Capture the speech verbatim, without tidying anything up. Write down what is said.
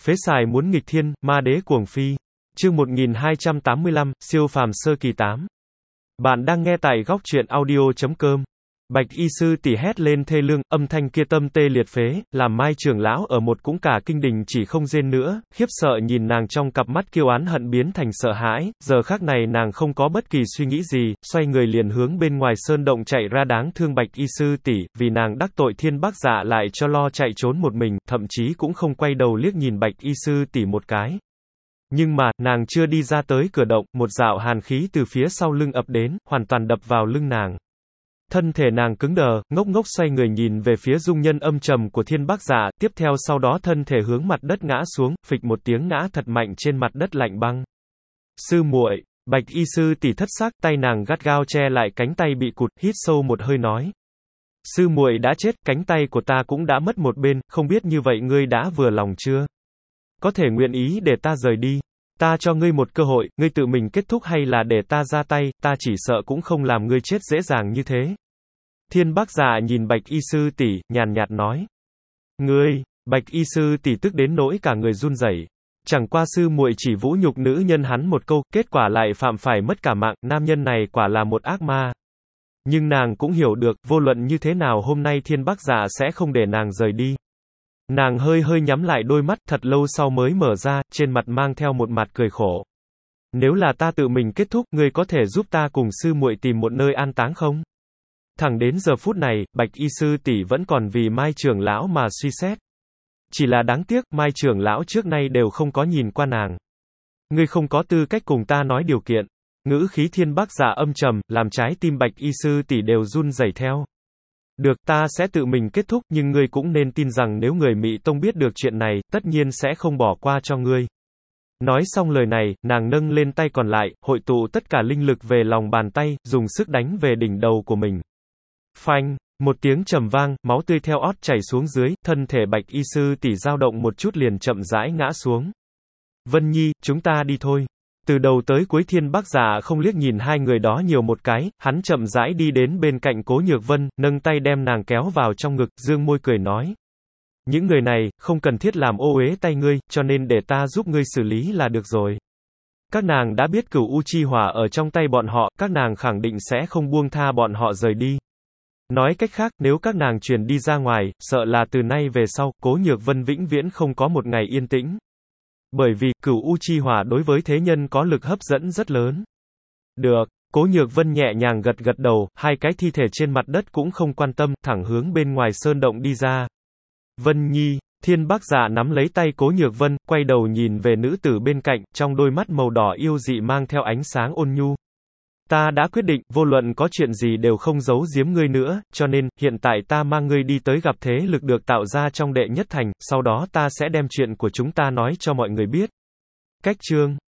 Phế xài muốn nghịch thiên, ma đế cuồng phi. Chương một nghìn hai trăm tám mươi lăm, siêu phàm sơ kỳ tám. Bạn đang nghe tại góc truyện audio chấm com. Bạch y sư tỷ hét lên thê lương, âm thanh kia tâm tê liệt phế, làm Mai trưởng lão ở một cũng cả kinh đình chỉ không rên nữa, khiếp sợ nhìn nàng trong cặp mắt kiêu oán hận biến thành sợ hãi, giờ khắc này nàng không có bất kỳ suy nghĩ gì, xoay người liền hướng bên ngoài sơn động chạy ra. Đáng thương Bạch y sư tỷ, vì nàng đắc tội Thiên Bắc Dạ lại cho lo chạy trốn một mình, thậm chí cũng không quay đầu liếc nhìn Bạch y sư tỷ một cái. Nhưng mà, nàng chưa đi ra tới cửa động, một dạo hàn khí từ phía sau lưng ập đến, hoàn toàn đập vào lưng nàng. Thân thể nàng cứng đờ, ngốc ngốc xoay người nhìn về phía dung nhân âm trầm của Thiên Bắc Dạ, tiếp theo sau đó thân thể hướng mặt đất ngã xuống, phịch một tiếng ngã thật mạnh trên mặt đất lạnh băng. Sư muội, Bạch y sư tỷ thất sắc, tay nàng gắt gao che lại cánh tay bị cụt, hít sâu một hơi nói. Sư muội đã chết, cánh tay của ta cũng đã mất một bên, không biết như vậy ngươi đã vừa lòng chưa? Có thể nguyện ý để ta rời đi. Ta cho ngươi một cơ hội, ngươi tự mình kết thúc hay là để ta ra tay, ta chỉ sợ cũng không làm ngươi chết dễ dàng như thế. Thiên Bắc Dạ nhìn Bạch y sư tỷ, nhàn nhạt nói. Ngươi, Bạch y sư tỷ tức đến nỗi cả người run rẩy. Chẳng qua sư muội chỉ vũ nhục nữ nhân hắn một câu, kết quả lại phạm phải mất cả mạng, nam nhân này quả là một ác ma. Nhưng nàng cũng hiểu được, vô luận như thế nào hôm nay Thiên Bắc Dạ sẽ không để nàng rời đi. Nàng hơi hơi nhắm lại đôi mắt, thật lâu sau mới mở ra, trên mặt mang theo một mặt cười khổ. Nếu là ta tự mình kết thúc, ngươi có thể giúp ta cùng sư muội tìm một nơi an táng không? Thẳng đến giờ phút này, Bạch y sư tỷ vẫn còn vì Mai trưởng lão mà suy xét. Chỉ là đáng tiếc, Mai trưởng lão trước nay đều không có nhìn qua nàng. Ngươi không có tư cách cùng ta nói điều kiện. Ngữ khí Thiên Bắc Dạ âm trầm, làm trái tim Bạch y sư tỷ đều run rẩy theo. Được, ta sẽ tự mình kết thúc, nhưng ngươi cũng nên tin rằng nếu người Mị Tông biết được chuyện này, tất nhiên sẽ không bỏ qua cho ngươi. Nói xong lời này, nàng nâng lên tay còn lại, hội tụ tất cả linh lực về lòng bàn tay, dùng sức đánh về đỉnh đầu của mình. Phanh, một tiếng trầm vang, máu tươi theo ót chảy xuống dưới, thân thể Bạch y sư tỷ dao động một chút liền chậm rãi ngã xuống. Vân Nhi, chúng ta đi thôi. Từ đầu tới cuối Thiên Bắc Dạ không liếc nhìn hai người đó nhiều một cái, hắn chậm rãi đi đến bên cạnh Cố Nhược Vân, nâng tay đem nàng kéo vào trong ngực, dương môi cười nói. Những người này, không cần thiết làm ô uế tay ngươi, cho nên để ta giúp ngươi xử lý là được rồi. Các nàng đã biết Cửu U Chi Hỏa ở trong tay bọn họ, các nàng khẳng định sẽ không buông tha bọn họ rời đi. Nói cách khác, nếu các nàng truyền đi ra ngoài, sợ là từ nay về sau, Cố Nhược Vân vĩnh viễn không có một ngày yên tĩnh. Bởi vì, Cửu U Chi Hỏa đối với thế nhân có lực hấp dẫn rất lớn. Được, Cố Nhược Vân nhẹ nhàng gật gật đầu, hai cái thi thể trên mặt đất cũng không quan tâm, thẳng hướng bên ngoài sơn động đi ra. Vân Nhi, Thiên Bắc Dạ nắm lấy tay Cố Nhược Vân, quay đầu nhìn về nữ tử bên cạnh, trong đôi mắt màu đỏ yêu dị mang theo ánh sáng ôn nhu. Ta đã quyết định, vô luận có chuyện gì đều không giấu giếm ngươi nữa, cho nên, hiện tại ta mang ngươi đi tới gặp thế lực được tạo ra trong đệ nhất thành, sau đó ta sẽ đem chuyện của chúng ta nói cho mọi người biết. Cách chương